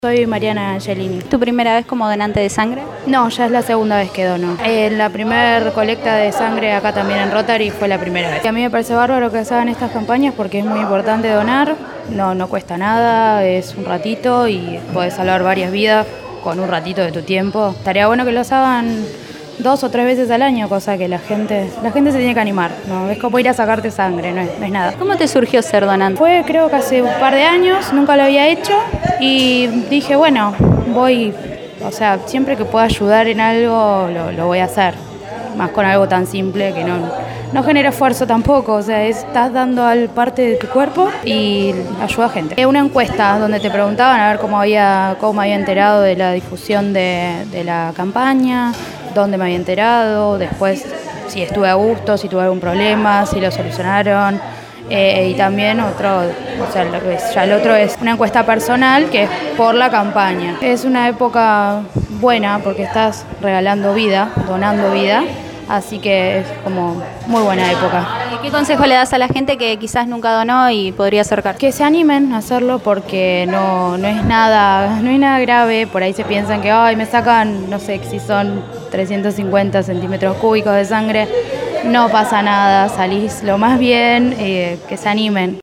Soy Mariana Angelini. ¿Tu primera vez como donante de sangre? No, ya es la segunda vez que dono. La primera colecta de sangre acá también en Rotary fue la primera vez. A mí me parece bárbaro que se hagan estas campañas porque es muy importante donar, no cuesta nada, es un ratito y podés salvar varias vidas con un ratito de tu tiempo. Estaría bueno que los hagan 2 o 3 veces al año, cosa que la gente se tiene que animar, ¿no? Es como ir a sacarte sangre, no es nada. ¿Cómo te surgió ser donante? Fue creo que hace un par de años, nunca lo había hecho y dije, bueno, siempre que pueda ayudar en algo lo voy a hacer, más con algo tan simple que no genera esfuerzo tampoco, estás dando parte de tu cuerpo y ayuda a gente. Una encuesta donde te preguntaban a ver cómo había enterado de la difusión de la campaña, dónde me había enterado, después si estuve a gusto, si tuve algún problema, si lo solucionaron. Y también el otro es una encuesta personal que es por la campaña. Es una época buena porque estás regalando vida, donando vida, así que es como muy buena época. ¿Qué consejo le das a la gente que quizás nunca donó y podría acercar? Que se animen a hacerlo porque no es nada grave. Por ahí se piensan que me sacan, no sé, si son 350 centímetros cúbicos de sangre. No pasa nada, salís lo más bien, que se animen.